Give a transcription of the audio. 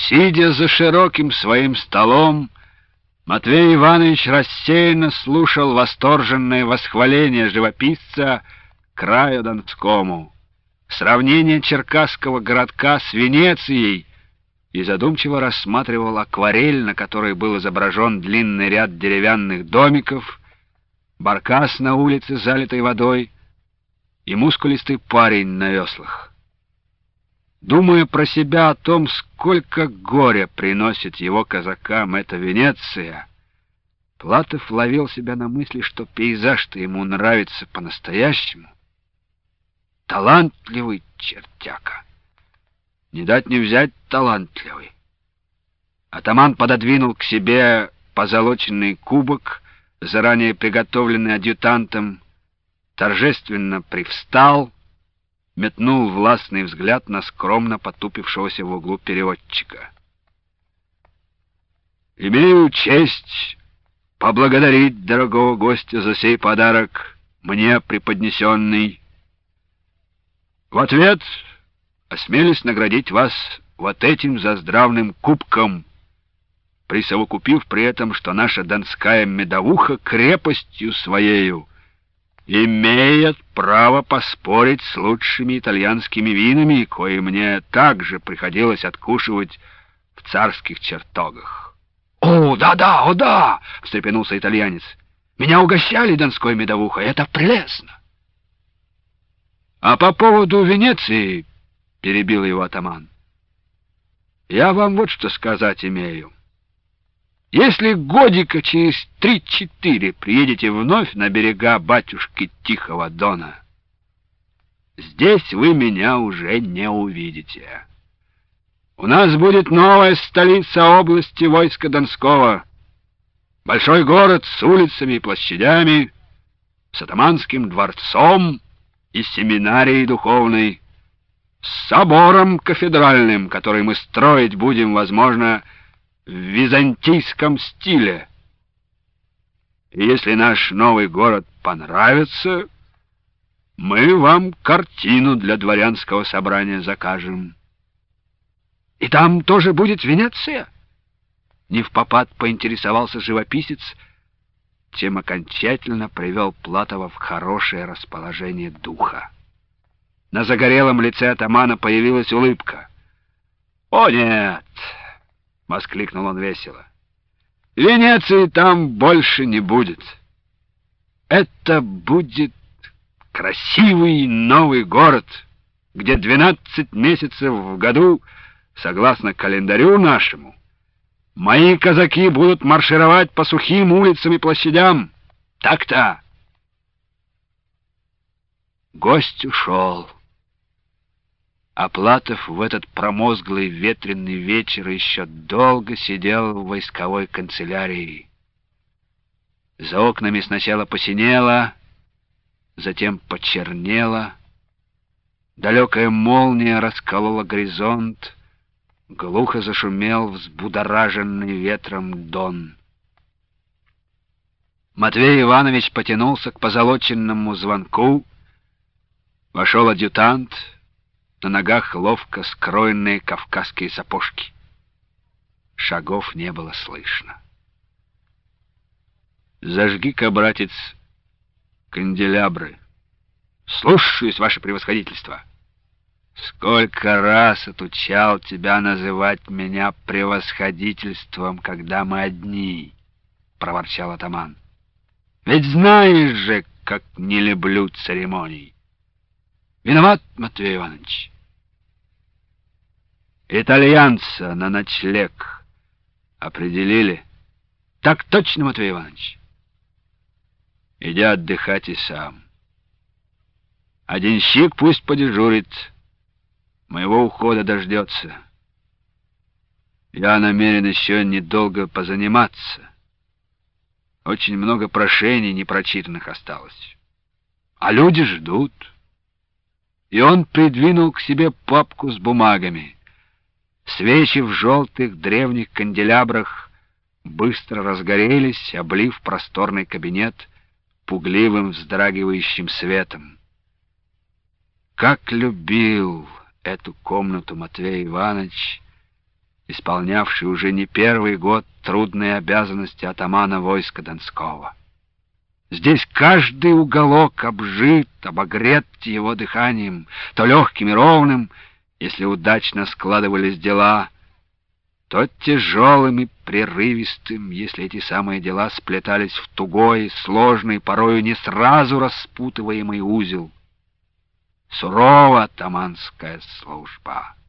Сидя за широким своим столом, Матвей Иванович рассеянно слушал восторженное восхваление живописца краю Донскому, сравнение черкасского городка с Венецией, и задумчиво рассматривал акварель, на которой был изображен длинный ряд деревянных домиков, баркас на улице, залитой водой, и мускулистый парень на веслах. Думая про себя о том, сколько горя приносит его казакам эта Венеция, Платов ловил себя на мысли, что пейзаж-то ему нравится по-настоящему. Талантливый чертяка. Не дать не взять талантливый. Атаман пододвинул к себе позолоченный кубок, заранее приготовленный адъютантом, торжественно привстал, метнул властный взгляд на скромно потупившегося в углу переводчика. «Имею честь поблагодарить дорогого гостя за сей подарок, мне преподнесенный. В ответ осмелюсь наградить вас вот этим заздравным кубком, присовокупив при этом, что наша донская медовуха крепостью своею имеет право поспорить с лучшими итальянскими винами, кои мне также приходилось откушивать в царских чертогах». «О, да-да, о да!» — встрепенулся итальянец. «Меня угощали донской медовухой, это прелестно!» «А по поводу Венеции, — перебил его атаман, — я вам вот что сказать имею. Если годика через 3-4 приедете вновь на берега батюшки Тихого Дона, здесь вы меня уже не увидите. У нас будет новая столица области войска Донского, большой город с улицами и площадями, с атаманским дворцом и семинарией духовной, с собором кафедральным, который мы строить будем, возможно, в византийском стиле. И если наш новый город понравится, мы вам картину для дворянского собрания закажем». «И там тоже будет Венеция?» Невпопад поинтересовался живописец, чем окончательно привел Платова в хорошее расположение духа. На загорелом лице атамана появилась улыбка. «О, нет!» — воскликнул он весело. «Венеции там больше не будет. Это будет красивый новый город, где 12 месяцев в году, согласно календарю нашему, мои казаки будут маршировать по сухим улицам и площадям. Так-то!» Гость ушел. А Платов в этот промозглый ветреный вечер еще долго сидел в войсковой канцелярии. За окнами сначала посинело, затем почернело. Далекая молния расколола горизонт, глухо зашумел взбудораженный ветром Дон. Матвей Иванович потянулся к позолоченному звонку. Вошел адъютант, на ногах ловко скроенные кавказские сапожки. Шагов не было слышно. «Зажги-ка, братец, канделябры». «Слушаюсь, ваше превосходительство». «Сколько раз отучал тебя называть меня превосходительством, когда мы одни», — проворчал атаман. «Ведь знаешь же, как не люблю церемоний». «Виноват, Матвей Иванович». «Итальянца на ночлег определили?» «Так точно, Матвей Иванович». «Иди отдыхать и сам. А денщик пусть подежурит, моего ухода дождется. Я намерен еще недолго позаниматься. Очень много прошений непрочитанных осталось. А люди ждут». И он придвинул к себе папку с бумагами. Свечи в желтых древних канделябрах быстро разгорелись, облив просторный кабинет пугливым вздрагивающим светом. Как любил эту комнату Матвей Иванович исполнявший уже не первый год трудные обязанности атамана войска Донского. Здесь каждый уголок обжит, обогрет его дыханием, то легким и ровным, если удачно складывались дела, то тяжелым и прерывистым, если эти самые дела сплетались в тугой, сложный, порою не сразу распутываемый узел. Сурова атаманская служба.